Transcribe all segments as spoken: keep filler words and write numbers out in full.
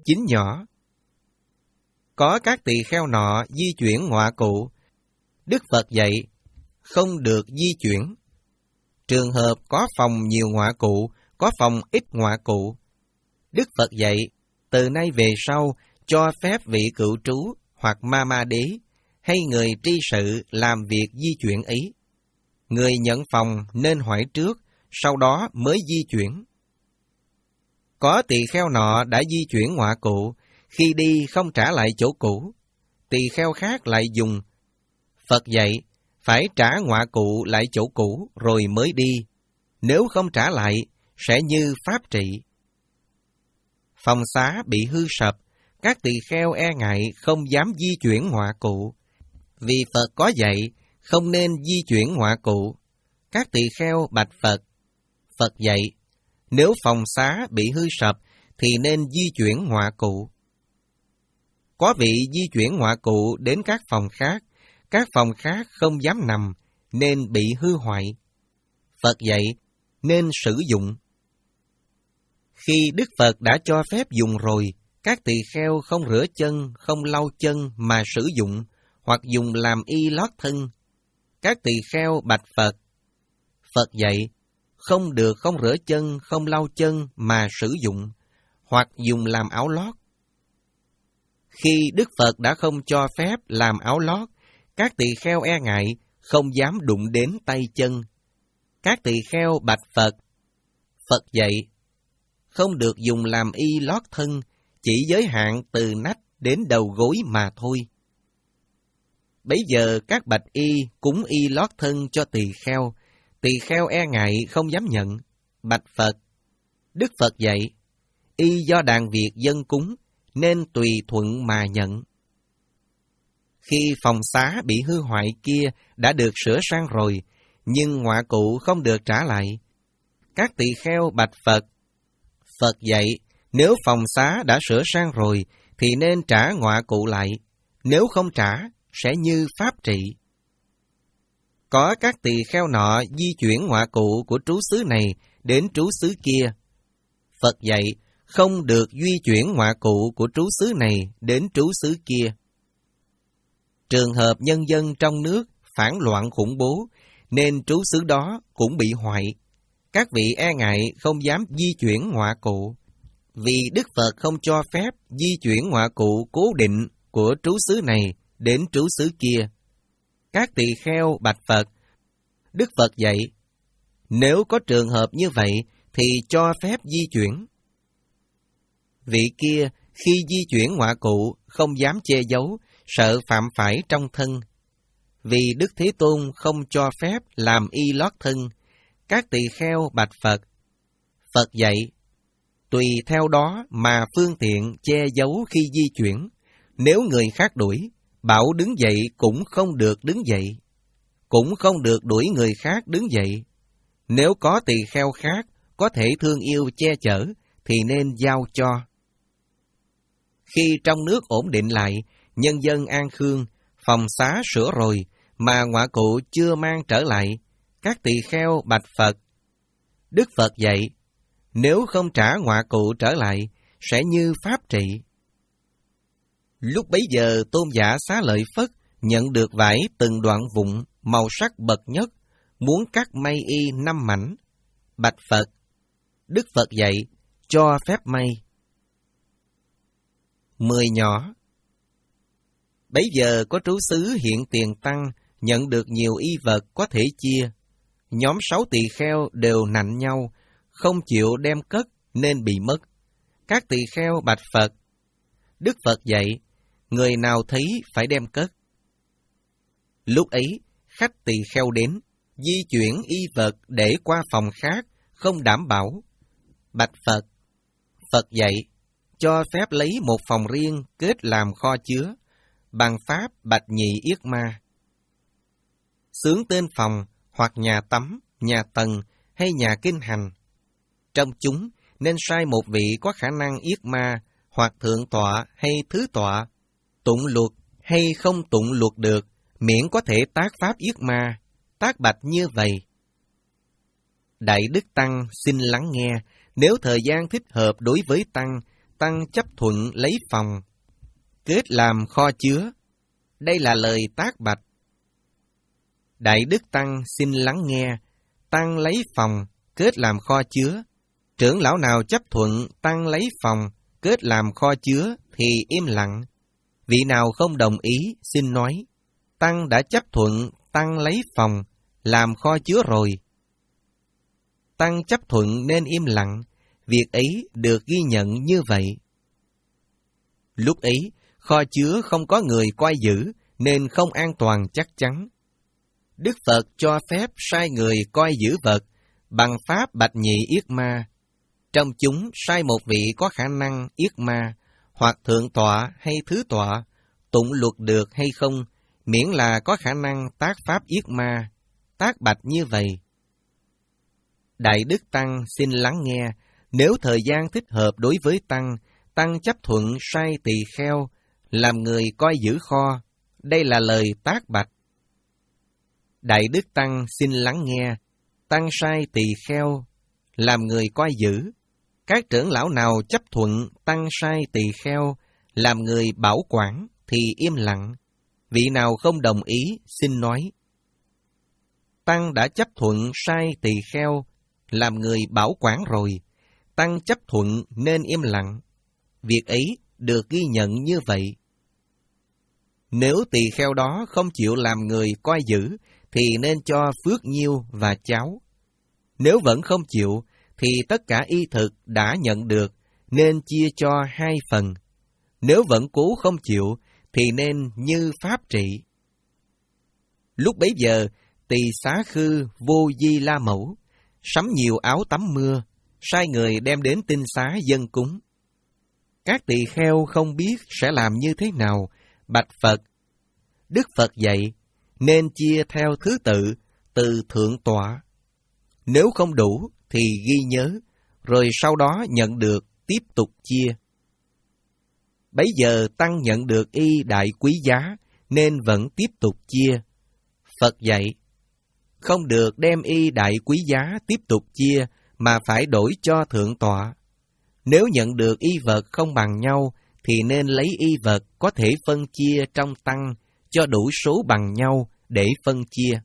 Chín nhỏ. Có các tỳ kheo nọ di chuyển ngọa cụ, Đức Phật dạy, không được di chuyển. Trường hợp có phòng nhiều ngọa cụ, có phòng ít ngọa cụ, Đức Phật dạy, từ nay về sau, cho phép vị cựu trú hoặc ma ma đế, hay người tri sự làm việc di chuyển ấy. Người nhận phòng nên hỏi trước, sau đó mới di chuyển. Có tỳ kheo nọ đã di chuyển ngọa cụ, khi đi không trả lại chỗ cũ, tỳ kheo khác lại dùng. Phật dạy, phải trả ngọa cụ lại chỗ cũ rồi mới đi, nếu không trả lại, sẽ như pháp trị. Phòng xá bị hư sập, các tỳ kheo e ngại không dám di chuyển ngọa cụ. Vì Phật có dạy, không nên di chuyển ngọa cụ. Các tỳ kheo bạch Phật. Phật dạy, nếu phòng xá bị hư sập, thì nên di chuyển ngọa cụ. Có vị di chuyển ngọa cụ đến các phòng khác, các phòng khác không dám nằm, nên bị hư hoại. Phật dạy, nên sử dụng. Khi Đức Phật đã cho phép dùng rồi, các tỳ kheo không rửa chân, không lau chân mà sử dụng, hoặc dùng làm y lót thân. Các tỳ kheo bạch Phật. Phật dạy, không được không rửa chân, không lau chân mà sử dụng, hoặc dùng làm áo lót. Khi Đức Phật đã không cho phép làm áo lót, các tỳ kheo e ngại, không dám đụng đến tay chân. Các tỳ kheo bạch Phật. Phật dạy, không được dùng làm y lót thân, chỉ giới hạn từ nách đến đầu gối mà thôi. Bấy giờ các bạch y cúng y lót thân cho tỳ kheo, tỳ kheo e ngại không dám nhận. Bạch Phật. Đức Phật dạy, y do đàn việc dân cúng, nên tùy thuận mà nhận. Khi phòng xá bị hư hoại kia đã được sửa sang rồi, nhưng ngọa cụ không được trả lại. Các tỳ kheo bạch Phật. Phật dạy, nếu phòng xá đã sửa sang rồi, thì nên trả ngọa cụ lại. Nếu không trả, sẽ như pháp trị. Có các tỳ kheo nọ di chuyển ngọa cụ của trú xứ này đến trú xứ kia. Phật dạy, không được di chuyển ngọa cụ của trú xứ này đến trú xứ kia. Trường hợp nhân dân trong nước phản loạn khủng bố, nên trú xứ đó cũng bị hoại. Các vị e ngại không dám di chuyển ngọa cụ, vì Đức Phật không cho phép di chuyển ngọa cụ cố định của trú xứ này đến trú xứ kia. Các tỳ kheo bạch Phật. Đức Phật dạy, nếu có trường hợp như vậy, thì cho phép di chuyển. Vị kia, khi di chuyển ngọa cụ, không dám che giấu, sợ phạm phải trong thân. Vì Đức Thế Tôn không cho phép làm y lót thân, các tỳ kheo bạch Phật. Phật dạy, tùy theo đó mà phương tiện che giấu khi di chuyển. Nếu người khác đuổi, bảo đứng dậy cũng không được đứng dậy, cũng không được đuổi người khác đứng dậy. Nếu có tỳ kheo khác có thể thương yêu che chở, thì nên giao cho. Khi trong nước ổn định lại, nhân dân an khương, phòng xá sửa rồi, mà ngọa cụ chưa mang trở lại, các tỳ kheo bạch Phật. Đức Phật dạy, nếu không trả ngọa cụ trở lại, sẽ như pháp trị. Lúc bấy giờ Tôn giả Xá Lợi Phất nhận được vải từng đoạn vụn, màu sắc bậc nhất, muốn cắt may y năm mảnh. Bạch Phật. Đức Phật dạy, cho phép may. Mười nhỏ. Bấy giờ có trú xứ hiện tiền tăng, nhận được nhiều y vật có thể chia. Nhóm sáu tỳ kheo đều nạnh nhau, không chịu đem cất nên bị mất. Các tỳ kheo bạch Phật. Đức Phật dạy, người nào thấy phải đem cất. Lúc ấy, khách tỳ kheo đến, di chuyển y vật để qua phòng khác, không đảm bảo. Bạch Phật. Phật dạy, cho phép lấy một phòng riêng kết làm kho chứa, bằng pháp bạch nhị yết ma. Xướng tên phòng, hoặc nhà tắm, nhà tầng, hay nhà kinh hành. Trong chúng, nên sai một vị có khả năng yết ma, hoặc thượng tọa hay thứ tọa, tụng luật hay không tụng luật được, miễn có thể tác pháp yết ma, tác bạch như vậy. Đại Đức Tăng xin lắng nghe, nếu thời gian thích hợp đối với Tăng, Tăng chấp thuận lấy phòng, kết làm kho chứa. Đây là lời tác bạch. Đại Đức Tăng xin lắng nghe, Tăng lấy phòng, kết làm kho chứa. Trưởng lão nào chấp thuận Tăng lấy phòng, kết làm kho chứa thì im lặng. Vị nào không đồng ý xin nói, Tăng đã chấp thuận Tăng lấy phòng, làm kho chứa rồi. Tăng chấp thuận nên im lặng, việc ấy được ghi nhận như vậy. Lúc ấy, kho chứa không có người coi giữ, nên không an toàn chắc chắn. Đức Phật cho phép sai người coi giữ vật, bằng pháp bạch nhị yết ma. Trong chúng sai một vị có khả năng yết ma, hoặc thượng tọa hay thứ tọa, tụng luật được hay không, miễn là có khả năng tác pháp yết ma, tác bạch như vậy. Đại Đức Tăng xin lắng nghe, nếu thời gian thích hợp đối với Tăng, Tăng chấp thuận sai tỳ kheo, làm người coi giữ kho. Đây là lời tác bạch. Đại Đức Tăng xin lắng nghe, Tăng sai tỳ kheo, làm người coi giữ. Các trưởng lão nào chấp thuận Tăng sai tỳ kheo, làm người bảo quản, thì im lặng. Vị nào không đồng ý, xin nói. Tăng đã chấp thuận sai tỳ kheo, làm người bảo quản rồi. Tăng chấp thuận nên im lặng. Việc ấy được ghi nhận như vậy. Nếu tỳ kheo đó không chịu làm người coi giữ, thì nên cho phước nhiêu và cháo. Nếu vẫn không chịu, thì tất cả y thực đã nhận được, nên chia cho hai phần. Nếu vẫn cố không chịu, thì nên như pháp trị. Lúc bấy giờ, Tỳ Xá Khư Vô Di La Mẫu sắm nhiều áo tắm mưa, sai người đem đến tinh xá dâng cúng. Các tỳ kheo không biết sẽ làm như thế nào, bạch Phật. Đức Phật dạy, nên chia theo thứ tự, từ thượng tọa. Nếu không đủ, thì ghi nhớ, rồi sau đó nhận được, tiếp tục chia. Bấy giờ Tăng nhận được y đại quý giá, nên vẫn tiếp tục chia. Phật dạy, không được đem y đại quý giá tiếp tục chia, mà phải đổi cho thượng tọa. Nếu nhận được y vật không bằng nhau, thì nên lấy y vật có thể phân chia trong Tăng, cho đủ số bằng nhau để phân chia.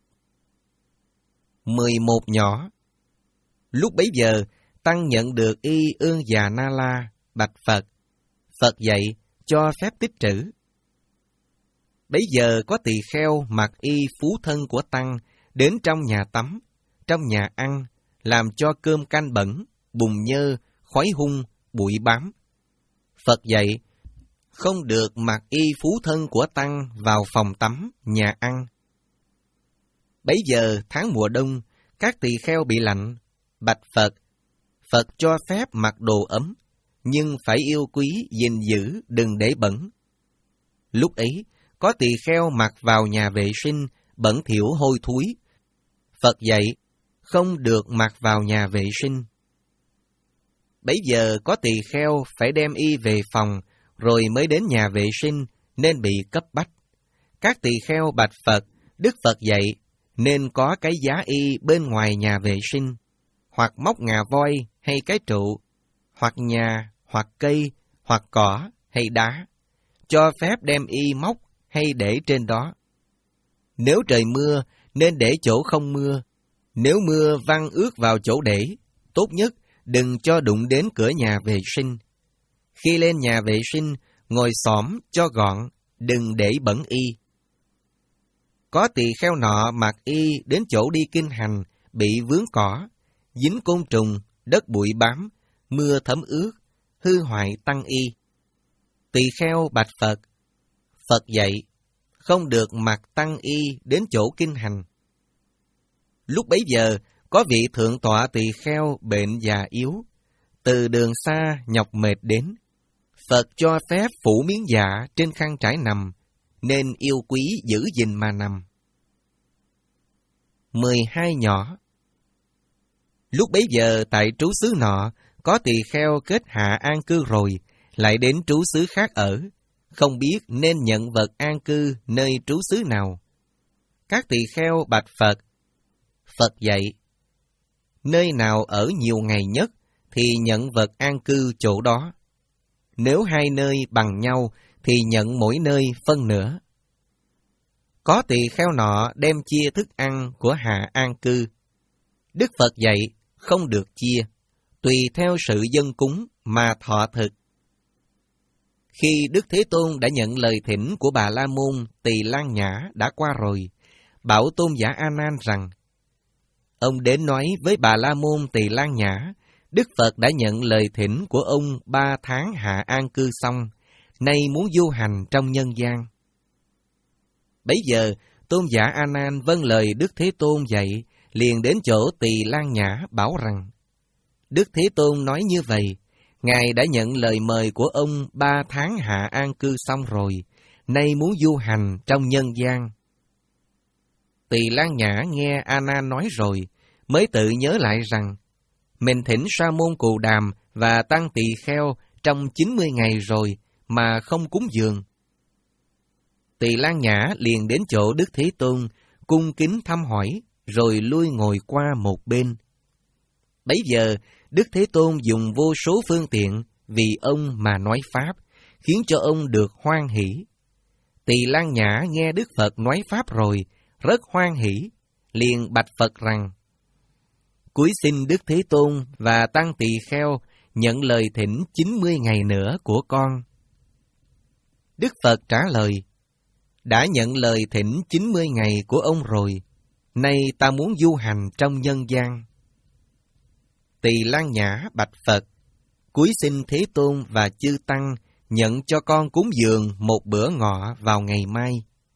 mười một nhỏ. Lúc bấy giờ, Tăng nhận được y Ương Già Na La, bạch Phật. Phật dạy, cho phép tích trữ. Bấy giờ có tỳ kheo mặc y phú thân của Tăng, đến trong nhà tắm, trong nhà ăn, làm cho cơm canh bẩn, bùn nhơ, khói hung, bụi bám. Phật dạy, không được mặc y phú thân của Tăng vào phòng tắm, nhà ăn. Bấy giờ tháng mùa đông, các tỳ kheo bị lạnh, bạch Phật. Phật cho phép mặc đồ ấm, nhưng phải yêu quý, gìn giữ, đừng để bẩn. Lúc ấy, có tỳ kheo mặc vào nhà vệ sinh, bẩn thỉu hôi thối. Phật dạy, không được mặc vào nhà vệ sinh. Bấy giờ có tỳ kheo phải đem y về phòng, rồi mới đến nhà vệ sinh, nên bị cấp bách. Các tỳ kheo bạch Phật, Đức Phật dạy, nên có cái giá y bên ngoài nhà vệ sinh, hoặc móc ngà voi hay cái trụ, hoặc nhà, hoặc cây, hoặc cỏ hay đá, cho phép đem y móc hay để trên đó. Nếu trời mưa, nên để chỗ không mưa. Nếu mưa văng ướt vào chỗ để, tốt nhất đừng cho đụng đến cửa nhà vệ sinh. Khi lên nhà vệ sinh, ngồi xổm cho gọn, đừng để bẩn y. Có tỳ kheo nọ mặc y đến chỗ đi kinh hành, bị vướng cỏ, dính côn trùng, đất bụi bám, mưa thấm ướt, hư hoại tăng y. Tỳ kheo bạch Phật. Phật dạy, không được mặc tăng y đến chỗ kinh hành. Lúc bấy giờ, có vị thượng tọa tỳ kheo bệnh già yếu, từ đường xa nhọc mệt đến. Phật cho phép phủ miếng dạ trên khăn trải nằm, nên yêu quý giữ gìn mà nằm. mười hai nhỏ. Lúc bấy giờ tại trú xứ nọ, có tỳ kheo kết hạ an cư rồi, lại đến trú xứ khác ở, không biết nên nhận vật an cư nơi trú xứ nào. Các tỳ kheo bạch Phật. Phật dạy, nơi nào ở nhiều ngày nhất, thì nhận vật an cư chỗ đó. Nếu hai nơi bằng nhau, thì nhận mỗi nơi phân nửa. Có tỳ kheo nọ đem chia thức ăn của hạ an cư. Đức Phật dạy không được chia, tùy theo sự dân cúng mà thọ thực. Khi Đức Thế Tôn đã nhận lời thỉnh của Bà La Môn Tỳ Lan Nhã đã qua rồi, bảo Tôn giả A Nan rằng: ông đến nói với Bà La Môn Tỳ Lan Nhã, Đức Phật đã nhận lời thỉnh của ông ba tháng hạ an cư xong, nay muốn du hành trong nhân gian. Bấy giờ, Tôn giả A Nan vâng lời Đức Thế Tôn dạy, liền đến chỗ Tỳ Lan Nhã bảo rằng: Đức Thế Tôn nói như vậy, Ngài đã nhận lời mời của ông ba tháng hạ an cư xong rồi, nay muốn du hành trong nhân gian. Tỳ Lan Nhã nghe A Nan nói rồi, mới tự nhớ lại rằng mình thỉnh Sa môn Cù Đàm và tăng tỳ kheo trong chín mươi ngày rồi mà không cúng dường. Tỳ Lan Nhã liền đến chỗ Đức Thế Tôn, cung kính thăm hỏi, rồi lui ngồi qua một bên. Bấy giờ, Đức Thế Tôn dùng vô số phương tiện vì ông mà nói Pháp, khiến cho ông được hoan hỷ. Tỳ Lan Nhã nghe Đức Phật nói Pháp rồi, rất hoan hỷ, liền bạch Phật rằng: cúi xin Đức Thế Tôn và tăng tỳ kheo nhận lời thỉnh chín mươi ngày nữa của con. Đức Phật trả lời: đã nhận lời thỉnh chín mươi ngày của ông rồi, nay ta muốn du hành trong nhân gian. Tỳ Lan Nhã bạch Phật: cúi xin Thế Tôn và chư tăng nhận cho con cúng dường một bữa ngọ vào ngày mai.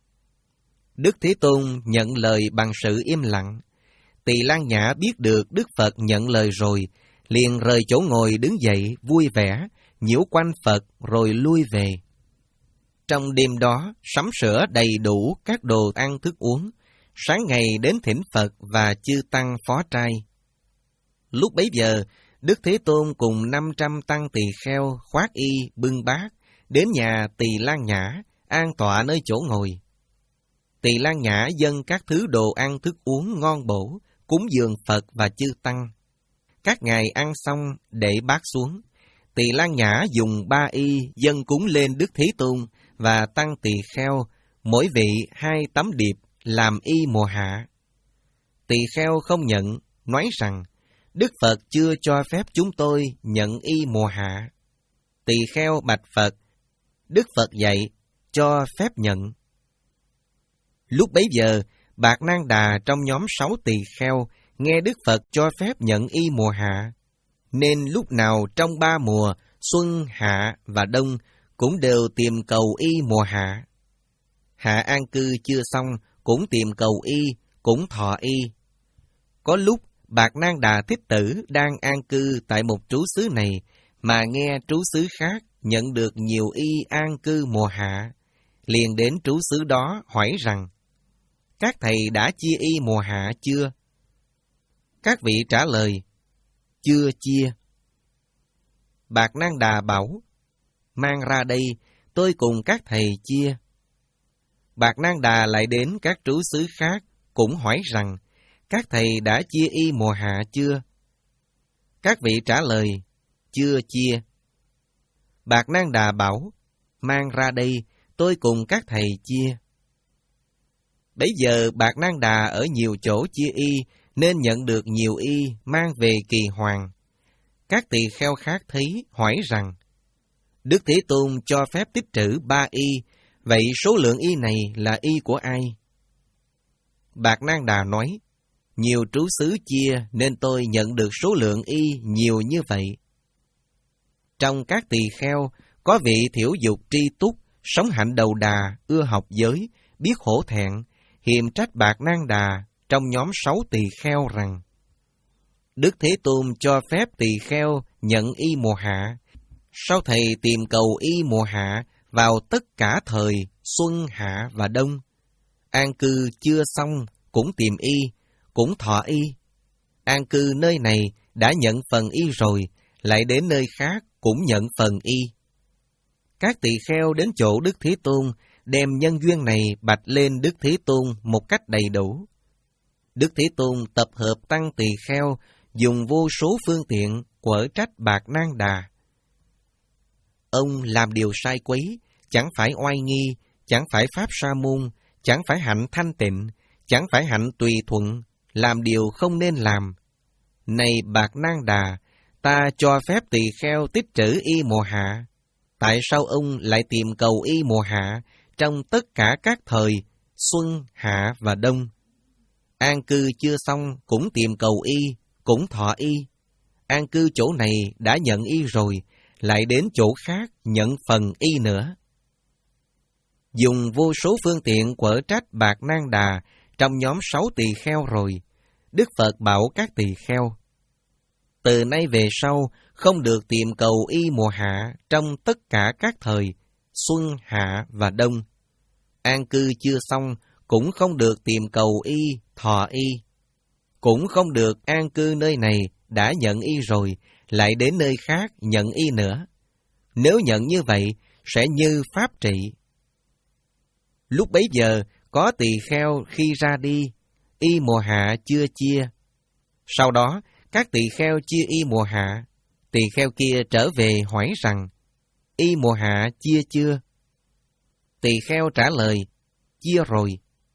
Đức Thế Tôn nhận lời bằng sự im lặng. Tỳ Lan Nhã biết được Đức Phật nhận lời rồi, liền rời chỗ ngồi đứng dậy vui vẻ, nhiễu quanh Phật rồi lui về. Trong đêm đó, sắm sửa đầy đủ các đồ ăn thức uống, sáng ngày đến thỉnh Phật và chư tăng phó trai. Lúc bấy giờ, Đức Thế Tôn cùng năm trăm tăng tỳ kheo khoác y bưng bát, đến nhà Tỳ Lan Nhã, an tọa nơi chỗ ngồi. Tỳ Lan Nhã dâng các thứ đồ ăn thức uống ngon bổ, cúng dường Phật và chư tăng. Các ngài ăn xong để bát xuống, Tỳ Lan Nhã dùng ba y dâng cúng lên Đức Thế Tôn và tăng tỳ kheo, mỗi vị hai tấm điệp làm y mùa hạ. Tỳ kheo không nhận, nói rằng: Đức Phật chưa cho phép chúng tôi nhận y mùa hạ. Tỳ kheo bạch Phật: Đức Phật dạy, cho phép nhận. Lúc bấy giờ, Bạc Nan Đà trong nhóm sáu tỳ kheo nghe Đức Phật cho phép nhận y mùa hạ, nên lúc nào trong ba mùa, xuân, hạ và đông, cũng đều tìm cầu y mùa hạ. Hạ an cư chưa xong, cũng tìm cầu y, cũng thọ y. Có lúc, Bạc Nan Đà Thích Tử đang an cư tại một trú xứ này, mà nghe trú xứ khác nhận được nhiều y an cư mùa hạ, liền đến trú xứ đó hỏi rằng: các thầy đã chia y mùa hạ chưa? Các vị trả lời: chưa chia. Bạc Nan Đà bảo: mang ra đây, tôi cùng các thầy chia. Bạc Nan Đà lại đến các trú xứ khác, cũng hỏi rằng: các thầy đã chia y mùa hạ chưa? Các vị trả lời: chưa chia. Bạc Nan Đà bảo: mang ra đây, tôi cùng các thầy chia. Bấy giờ Bạc Nan Đà ở nhiều chỗ chia y, nên nhận được nhiều y mang về Kỳ Hoàng. Các tỳ kheo khác thấy, hỏi rằng: Đức Thế Tôn cho phép tích trữ ba y, vậy số lượng y này là y của ai? Bạc Nan Đà nói: nhiều trú xứ chia nên tôi nhận được số lượng y nhiều như vậy. Trong các tỳ kheo, có vị thiểu dục tri túc, sống hạnh đầu đà, ưa học giới, biết hổ thẹn, hiềm trách Bạc Nan Đà trong nhóm sáu tỳ kheo rằng: Đức Thế Tôn cho phép tỳ kheo nhận y mùa hạ, sao thầy tìm cầu y mùa hạ vào tất cả thời, xuân, hạ và đông? An cư chưa xong, cũng tìm y, cũng thọ y. An cư nơi này đã nhận phần y rồi, lại đến nơi khác cũng nhận phần y. Các tỳ kheo đến chỗ Đức Thế Tôn, đem nhân duyên này bạch lên Đức Thế Tôn một cách đầy đủ. Đức Thế Tôn tập hợp tăng tỳ kheo, dùng vô số phương tiện quở trách Bạc Nan Đà. ông làm điều sai quấy, chẳng phải oai nghi, chẳng phải pháp sa môn, chẳng phải hạnh thanh tịnh, chẳng phải hạnh tùy thuận, làm điều không nên làm. Này Bạc Nang Đà, ta cho phép tỳ kheo tích trữ y mùa hạ. Tại sao ông lại tìm cầu y mùa hạ trong tất cả các thời, xuân, hạ và đông? An cư chưa xong cũng tìm cầu y, cũng thọ y. An cư chỗ này đã nhận y rồi, lại đến chỗ khác nhận phần y nữa. Dùng vô số phương tiện quở trách Bạc Nang Đà trong nhóm sáu tỳ kheo rồi, Đức Phật bảo các tỳ kheo: từ nay về sau không được tìm cầu y mùa hạ trong tất cả các thời, xuân, hạ và đông. An cư chưa xong cũng không được tìm cầu y, thọ y. Cũng không được an cư nơi này đã nhận y rồi, lại đến nơi khác nhận y nữa. Nếu nhận như vậy, sẽ như pháp trị. Lúc bấy giờ, có tỳ kheo khi ra đi, y mùa hạ chưa chia. Sau đó, các tỳ kheo chia y mùa hạ. Tỳ kheo kia trở về hỏi rằng: y mùa hạ chia chưa? Tỳ kheo trả lời: chia rồi.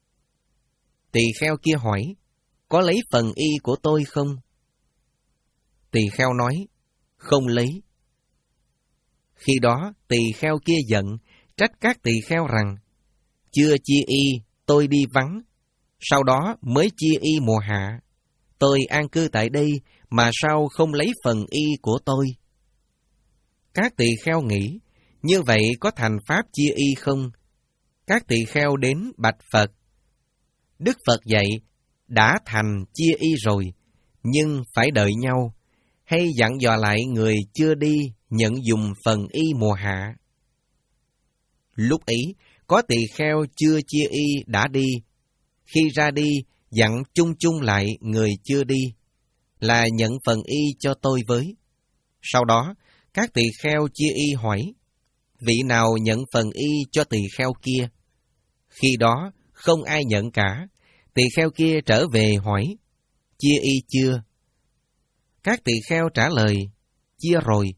Tỳ kheo kia hỏi: có lấy phần y của tôi không? Tỳ kheo nói: không lấy. Khi đó tỳ kheo kia giận, trách các tỳ kheo rằng: chưa chia y, tôi đi vắng. Sau đó mới chia y mùa hạ. Tôi an cư tại đây, mà sao không lấy phần y của tôi? Các tỳ kheo nghĩ, như vậy có thành pháp chia y không? Các tỳ kheo đến bạch Phật. Đức Phật dạy, đã thành chia y rồi, nhưng phải đợi nhau, hay dặn dò lại người chưa đi nhận dùng phần y mùa hạ. Lúc ấy, có tỳ kheo chưa chia y đã đi. Khi ra đi, dặn chung chung lại người chưa đi, là nhận phần y cho tôi với. Sau đó, các tỳ kheo chia y hỏi, vị nào nhận phần y cho tỳ kheo kia? Khi đó, không ai nhận cả. Tỳ kheo kia trở về hỏi, chia y chưa? Các tỳ kheo trả lời, chia rồi.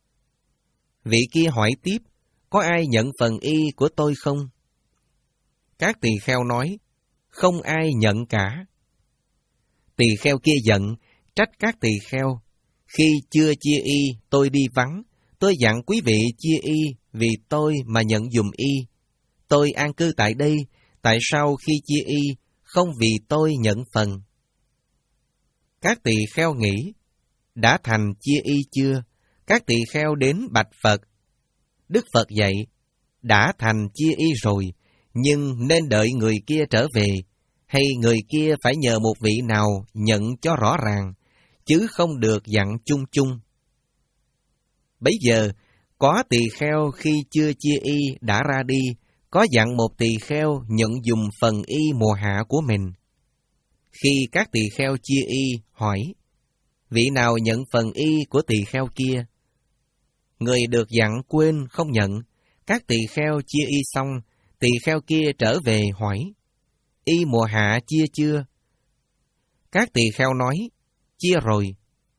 Vị kia hỏi tiếp, có ai nhận phần y của tôi không? Các tỳ kheo nói, không ai nhận cả. Tỳ kheo kia giận, trách các tỳ kheo, khi chưa chia y, tôi đi vắng, tôi dặn quý vị chia y vì tôi mà nhận dùm y. Tôi an cư tại đây, tại sao khi chia y, không vì tôi nhận phần? Các tỳ kheo nghĩ, đã thành chia y chưa? Các tỳ kheo đến bạch Phật. Đức Phật dạy, đã thành chia y rồi, nhưng nên đợi người kia trở về, hay người kia phải nhờ một vị nào nhận cho rõ ràng, chứ không được dặn chung chung. Bấy giờ, có tỳ kheo khi chưa chia y đã ra đi, có dặn một tỳ kheo nhận dùng phần y mùa hạ của mình. Khi các tỳ kheo chia y, hỏi, vị nào nhận phần y của tỳ kheo kia? Người được dặn quên không nhận. Các tỳ kheo chia y xong, tỳ kheo kia trở về hỏi, y mùa hạ chia chưa? Các tỳ kheo nói, chia rồi.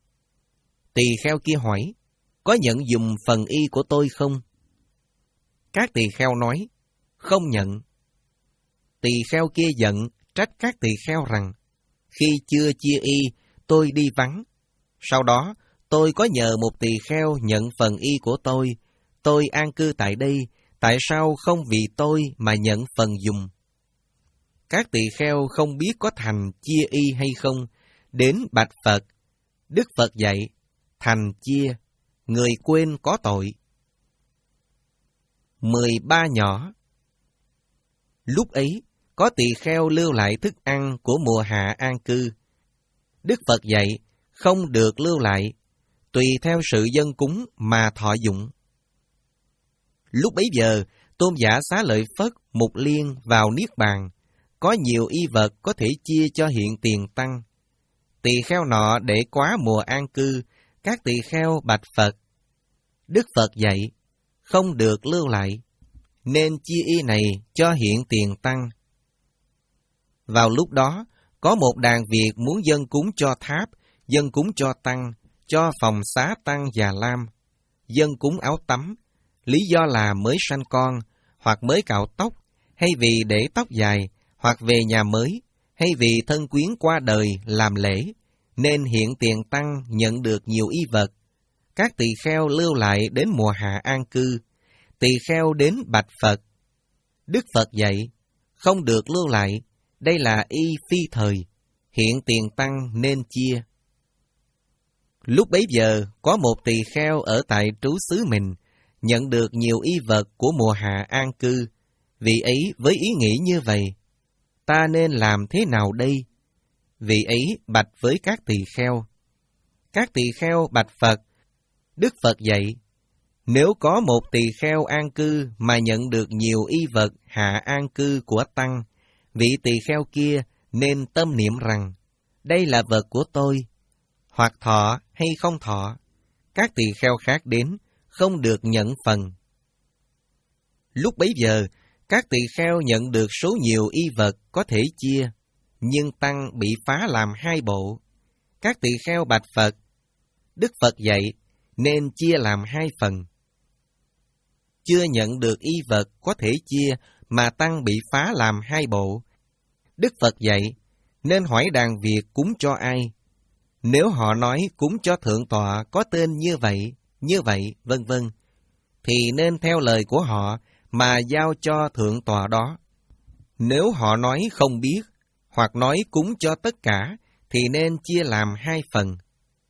Tỳ kheo kia hỏi, có nhận dùng phần y của tôi không? Các tỳ kheo nói, không nhận. Tỳ kheo kia giận, trách các tỳ kheo rằng, khi chưa chia y, tôi đi vắng. Sau đó, tôi có nhờ một tỳ kheo nhận phần y của tôi. Tôi an cư tại đây, tại sao không vì tôi mà nhận phần dùng? Các tỳ kheo không biết có thành chia y hay không, đến bạch Phật. Đức Phật dạy, thành chia, người quên có tội. Mười ba nhỏ. Lúc ấy, có tỳ kheo lưu lại thức ăn của mùa hạ an cư. Đức Phật dạy, không được lưu lại, tùy theo sự dân cúng mà thọ dụng. Lúc bấy giờ, Tôn giả Xá Lợi Phất Mục Liên vào Niết Bàn, có nhiều y vật có thể chia cho hiện tiền tăng. Tỳ kheo nọ để quá mùa an cư, các tỳ kheo bạch Phật. Đức Phật dạy, không được lưu lại, nên chia y này cho hiện tiền tăng. Vào lúc đó, có một đàn Việt muốn dâng cúng cho tháp, dâng cúng cho tăng, cho phòng xá tăng Già Lam, dâng cúng áo tắm, lý do là mới sanh con, hoặc mới cạo tóc, hay vì để tóc dài, hoặc về nhà mới, hay vì thân quyến qua đời làm lễ, nên hiện tiền tăng nhận được nhiều y vật. Các tỳ kheo lưu lại đến mùa hạ an cư, tỳ kheo đến bạch Phật. Đức Phật dạy, không được lưu lại, đây là y phi thời, hiện tiền tăng nên chia. Lúc bấy giờ, có một tỳ kheo ở tại trú xứ mình, nhận được nhiều y vật của mùa hạ an cư. Vị ấy với ý nghĩ như vậy, ta nên làm thế nào đây? Vị ấy bạch với các tỳ kheo. Các tỳ kheo bạch Phật. Đức Phật dạy, nếu có một tỳ kheo an cư mà nhận được nhiều y vật hạ an cư của tăng, vị tỳ kheo kia nên tâm niệm rằng, đây là vật của tôi, hoặc thọ hay không thọ. Các tỳ kheo khác đến, không được nhận phần. Lúc bấy giờ, các tỳ kheo nhận được số nhiều y vật có thể chia, nhưng tăng bị phá làm hai bộ. Các tỳ kheo bạch Phật. Đức Phật dạy, nên chia làm hai phần. Chưa nhận được y vật có thể chia, mà tăng bị phá làm hai bộ. Đức Phật dạy, nên hỏi đàn việc cúng cho ai. Nếu họ nói cúng cho thượng tọa có tên như vậy, như vậy, vân vân, thì nên theo lời của họ mà giao cho thượng tọa đó. Nếu họ nói không biết, hoặc nói cúng cho tất cả, thì nên chia làm hai phần.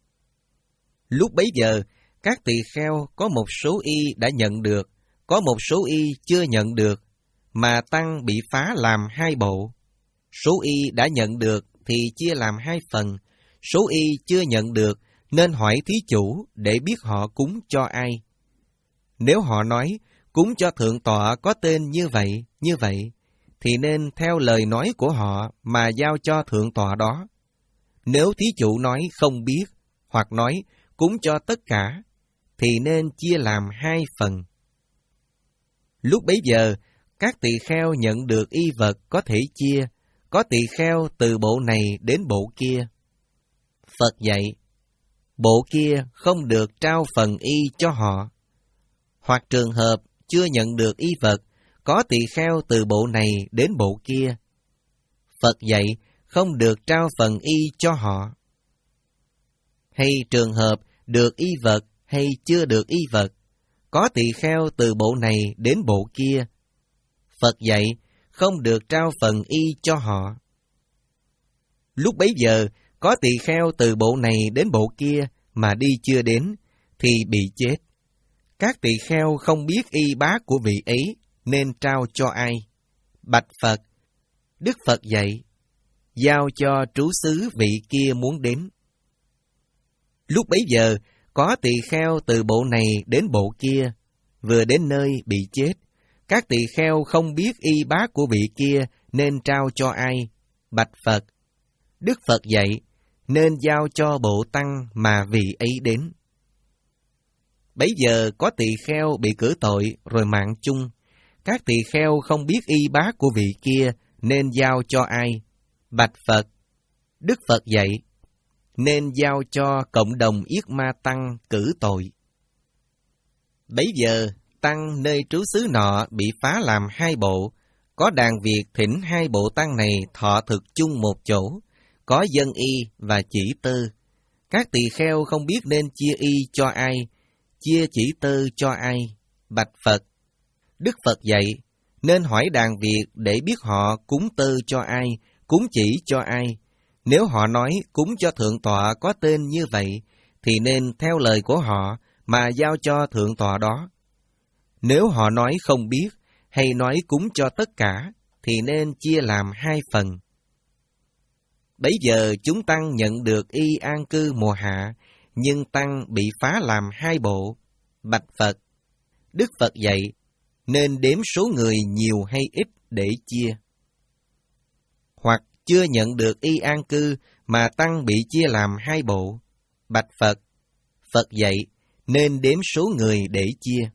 Lúc bấy giờ, các tỳ kheo có một số y đã nhận được, có một số y chưa nhận được, mà tăng bị phá làm hai bộ. Số y đã nhận được thì chia làm hai phần, số y chưa nhận được nên hỏi thí chủ để biết họ cúng cho ai. Nếu họ nói cúng cho thượng tọa có tên như vậy, như vậy, thì nên theo lời nói của họ mà giao cho thượng tọa đó. Nếu thí chủ nói không biết, hoặc nói cúng cho tất cả, thì nên chia làm hai phần. Lúc bấy giờ, các tỳ kheo nhận được y vật có thể chia, có tỳ kheo từ bộ này đến bộ kia. Phật dạy, bộ kia không được trao phần y cho họ. Hoặc trường hợp chưa nhận được y vật, có tỳ kheo từ bộ này đến bộ kia. Phật dạy, không được trao phần y cho họ. Hay trường hợp được y vật hay chưa được y vật, có tỳ kheo từ bộ này đến bộ kia. Phật dạy, không được trao phần y cho họ. Lúc bấy giờ, có tỳ kheo từ bộ này đến bộ kia mà đi chưa đến, thì bị chết. Các tỳ kheo không biết y bá của vị ấy, nên trao cho ai? Bạch Phật. Đức Phật dạy, giao cho trú xứ vị kia muốn đến. Lúc bấy giờ, có tỳ kheo từ bộ này đến bộ kia, vừa đến nơi bị chết. Các tỳ kheo không biết y bá của vị kia, nên trao cho ai? Bạch Phật. Đức Phật dạy, nên giao cho bộ tăng mà vị ấy đến. Bấy giờ có tỳ kheo bị cử tội rồi mạng chung. Các tỳ kheo không biết y bá của vị kia, nên giao cho ai? Bạch Phật. Đức Phật dạy, nên giao cho cộng đồng Yết Ma Tăng cử tội. Bấy giờ, tăng nơi trú xứ nọ bị phá làm hai bộ, có đàn việc thỉnh hai bộ tăng này thọ thực chung một chỗ, có dân y và chỉ tơ. Các tỳ kheo không biết nên chia y cho ai, chia chỉ tơ cho ai. Bạch Phật. Đức Phật dạy, nên hỏi đàn việc để biết họ cúng tơ cho ai, cúng chỉ cho ai. Nếu họ nói cúng cho thượng tọa có tên như vậy, thì nên theo lời của họ mà giao cho thượng tọa đó. Nếu họ nói không biết, hay nói cúng cho tất cả, thì nên chia làm hai phần. Bấy giờ chúng tăng nhận được y an cư mùa hạ, nhưng tăng bị phá làm hai bộ. Bạch Phật. Đức Phật dạy, nên đếm số người nhiều hay ít để chia. Hoặc chưa nhận được y an cư mà tăng bị chia làm hai bộ. Bạch Phật. Phật dạy, nên đếm số người để chia.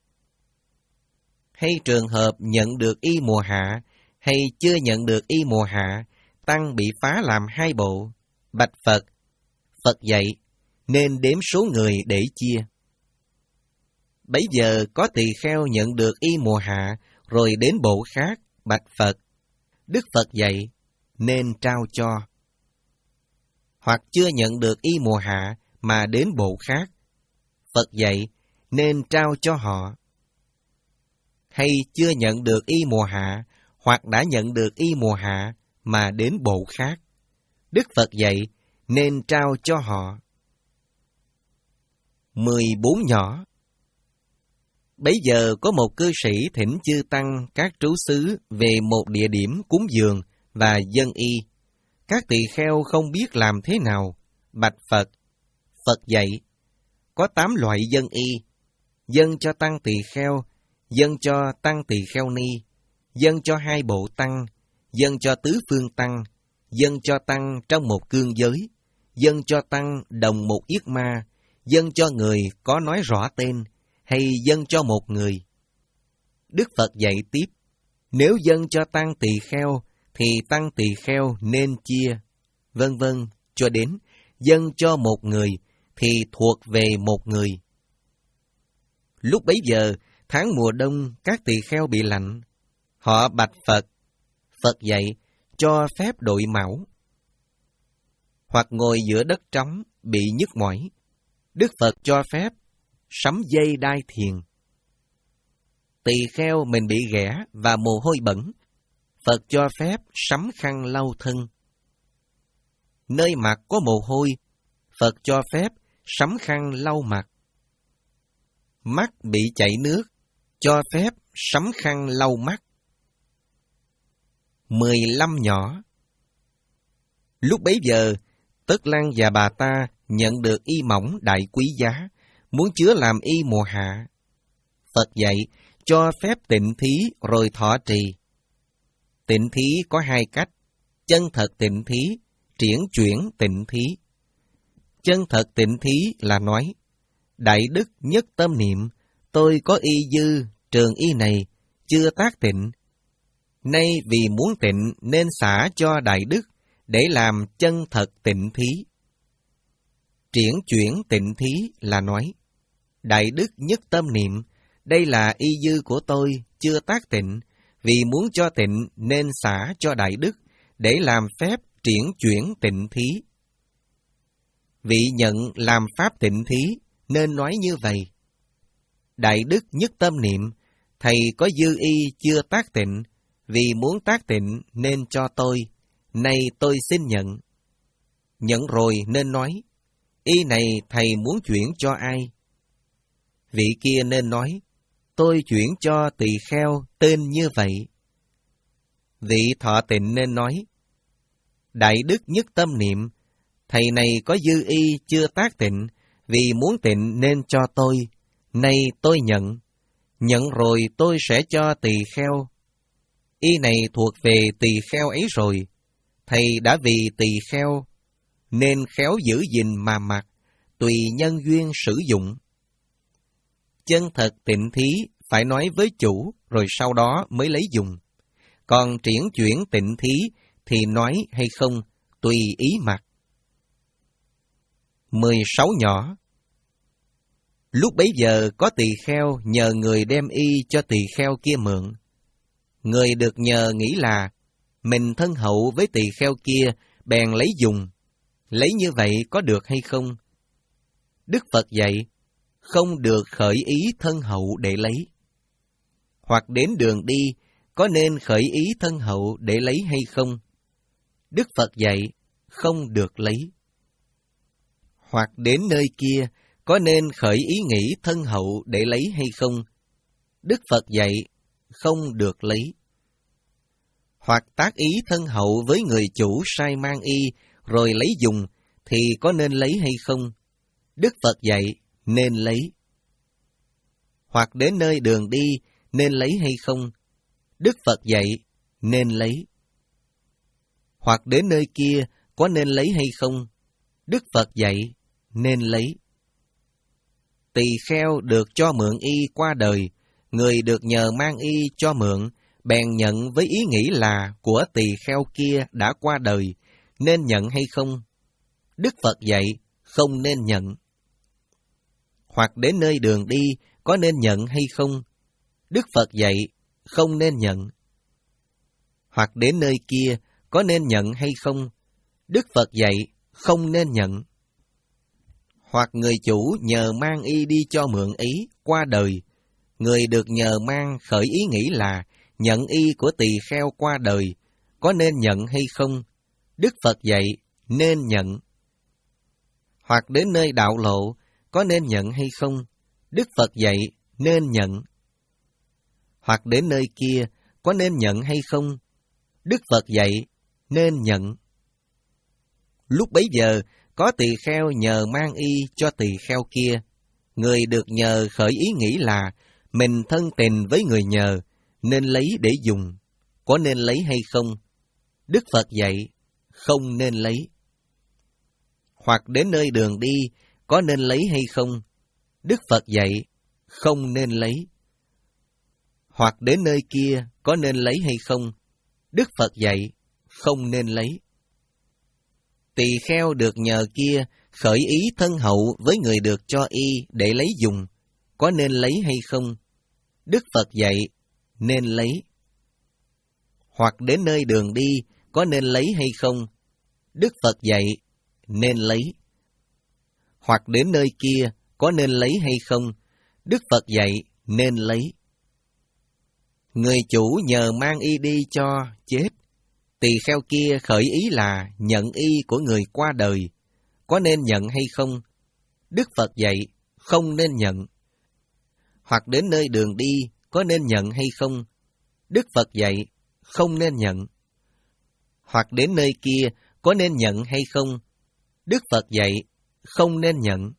Hay trường hợp nhận được y mùa hạ, hay chưa nhận được y mùa hạ, tăng bị phá làm hai bộ. Bạch Phật. Phật dạy, nên đếm số người để chia. Bấy giờ có tỳ kheo nhận được y mùa hạ, rồi đến bộ khác, bạch Phật. Đức Phật dạy, nên trao cho. Hoặc chưa nhận được y mùa hạ, mà đến bộ khác. Phật dạy, nên trao cho họ. Hay chưa nhận được y mùa hạ, hoặc đã nhận được y mùa hạ, mà đến bộ khác. Đức Phật dạy, nên trao cho họ. Mười bốn nhỏ. Bấy giờ có một cư sĩ thỉnh chư tăng các trú xứ về một địa điểm cúng dường và dâng y. Các tỳ kheo không biết làm thế nào, bạch Phật. Phật dạy, có tám loại dâng y, dâng cho tăng tỳ kheo, dâng cho tăng tỳ kheo ni, dâng cho hai bộ tăng, dâng cho tứ phương tăng, dâng cho tăng trong một cương giới, dâng cho tăng đồng một yết ma, dâng cho người có nói rõ tên, hay dâng cho một người. Đức Phật dạy tiếp, nếu dâng cho tăng tỳ kheo, thì tăng tỳ kheo nên chia, vân vân, cho đến dâng cho một người, thì thuộc về một người. Lúc bấy giờ, tháng mùa đông, các tỳ kheo bị lạnh. Họ bạch Phật. Phật dạy, cho phép đội mão. Hoặc ngồi giữa đất trống, bị nhức mỏi. Đức Phật cho phép sắm dây đai thiền. Tỳ kheo mình bị ghẻ và mồ hôi bẩn. Phật cho phép sắm khăn lau thân. Nơi mặt có mồ hôi, Phật cho phép sắm khăn lau mặt. Mắt bị chảy nước, cho phép sắm khăn lau mắt. Mười lăm nhỏ. Lúc bấy giờ, Tất Lăng và bà ta nhận được y mỏng đại quý giá, muốn chứa làm y mùa hạ. Phật dạy, cho phép tịnh thí rồi thọ trì. Tịnh thí có hai cách, chân thật tịnh thí, triển chuyển tịnh thí. Chân thật tịnh thí là nói, Đại đức nhất tâm niệm, tôi có y dư, trường y này, chưa tác tịnh. Nay vì muốn tịnh nên xả cho Đại đức, để làm chân thật tịnh thí. Triển chuyển tịnh thí là nói, Đại đức nhất tâm niệm, đây là y dư của tôi, chưa tác tịnh, vì muốn cho tịnh nên xả cho Đại đức, để làm phép triển chuyển tịnh thí. Vị nhận làm pháp tịnh thí, nên nói như vậy. Đại đức nhất tâm niệm, thầy có dư y chưa tác tịnh, vì muốn tác tịnh nên cho tôi, nay tôi xin nhận. Nhận rồi nên nói, y này thầy muốn chuyển cho ai? Vị kia nên nói, tôi chuyển cho tỳ kheo tên như vậy. Vị thọ tịnh nên nói, Đại đức nhất tâm niệm, thầy này có dư y chưa tác tịnh, vì muốn tịnh nên cho tôi, nay tôi nhận. Nhận rồi tôi sẽ cho tỳ kheo. Y này thuộc về tỳ kheo ấy rồi, thầy đã vì tỳ kheo, nên khéo giữ gìn mà mặc, tùy nhân duyên sử dụng. Chân thật tịnh thí phải nói với chủ, rồi sau đó mới lấy dùng. Còn triển chuyển tịnh thí thì nói hay không, tùy ý mặc. Mười sáu nhỏ. Lúc bấy giờ có tỳ kheo nhờ người đem y cho tỳ kheo kia mượn. Người được nhờ nghĩ là mình thân hậu với tỳ kheo kia, bèn lấy dùng. Lấy như vậy có được hay không? Đức Phật dạy, không được khởi ý thân hậu để lấy. Hoặc đến đường đi, có nên khởi ý thân hậu để lấy hay không? Đức Phật dạy, không được lấy. Hoặc đến nơi kia, có nên khởi ý nghĩ thân hậu để lấy hay không? Đức Phật dạy, không được lấy. Hoặc tác ý thân hậu với người chủ sai mang y, rồi lấy dùng, thì có nên lấy hay không? Đức Phật dạy, nên lấy. Hoặc đến nơi đường đi, nên lấy hay không? Đức Phật dạy, nên lấy. Hoặc đến nơi kia, có nên lấy hay không? Đức Phật dạy, nên lấy. Tỳ kheo được cho mượn y qua đời, người được nhờ mang y cho mượn, bèn nhận với ý nghĩ là của tỳ kheo kia đã qua đời, nên nhận hay không? Đức Phật dạy, không nên nhận. Hoặc đến nơi đường đi, có nên nhận hay không? Đức Phật dạy, không nên nhận. Hoặc đến nơi kia, có nên nhận hay không? Đức Phật dạy, không nên nhận. Hoặc người chủ nhờ mang y đi cho mượn ý, qua đời, người được nhờ mang khởi ý nghĩ là nhận y của tỳ kheo qua đời, có nên nhận hay không? Đức Phật dạy, nên nhận. Hoặc đến nơi đạo lộ, có nên nhận hay không? Đức Phật dạy, nên nhận. Hoặc đến nơi kia, có nên nhận hay không? Đức Phật dạy, nên nhận. Lúc bấy giờ, có tỳ kheo nhờ mang y cho tỳ kheo kia. Người được nhờ khởi ý nghĩ là mình thân tình với người nhờ, nên lấy để dùng. Có nên lấy hay không? Đức Phật dạy, không nên lấy. Hoặc đến nơi đường đi, có nên lấy hay không? Đức Phật dạy, không nên lấy. Hoặc đến nơi kia, có nên lấy hay không? Đức Phật dạy, không nên lấy. Tỳ kheo được nhờ kia khởi ý thân hậu với người được cho y để lấy dùng, có nên lấy hay không? Đức Phật dạy, nên lấy. Hoặc đến nơi đường đi, có nên lấy hay không? Đức Phật dạy, nên lấy. Hoặc đến nơi kia, có nên lấy hay không? Đức Phật dạy, nên lấy. Người chủ nhờ mang y đi cho, chết. Tỳ kheo kia khởi ý là nhận y của người qua đời, có nên nhận hay không? Đức Phật dạy, không nên nhận. Hoặc đến nơi đường đi, có nên nhận hay không? Đức Phật dạy, không nên nhận. Hoặc đến nơi kia, có nên nhận hay không? Đức Phật dạy, không nên nhận.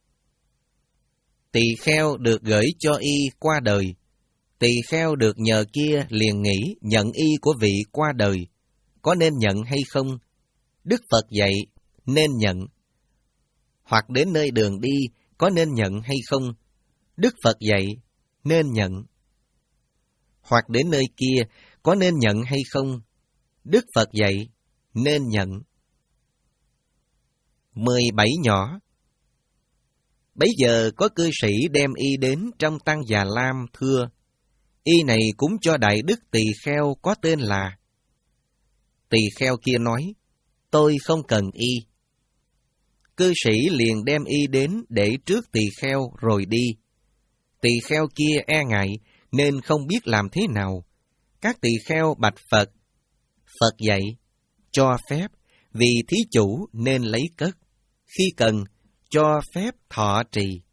Tỳ kheo được gửi cho y qua đời. Tỳ kheo được nhờ kia liền nghĩ nhận y của vị qua đời, có nên nhận hay không? Đức Phật dạy, nên nhận. Hoặc đến nơi đường đi, có nên nhận hay không? Đức Phật dạy, nên nhận. Hoặc đến nơi kia, có nên nhận hay không? Đức Phật dạy, nên nhận. Mười bảy nhỏ. Bấy giờ có cư sĩ đem y đến trong Tăng Già Lam thưa, y này cúng cho đại đức tỳ kheo có tên là. Tỳ kheo kia nói, tôi không cần y. Cư sĩ liền đem y đến để trước tỳ kheo rồi đi. Tỳ kheo kia e ngại nên không biết làm thế nào. Các tỳ kheo bạch Phật. Phật dạy, cho phép, vì thí chủ nên lấy cất. Khi cần, cho phép thọ trì.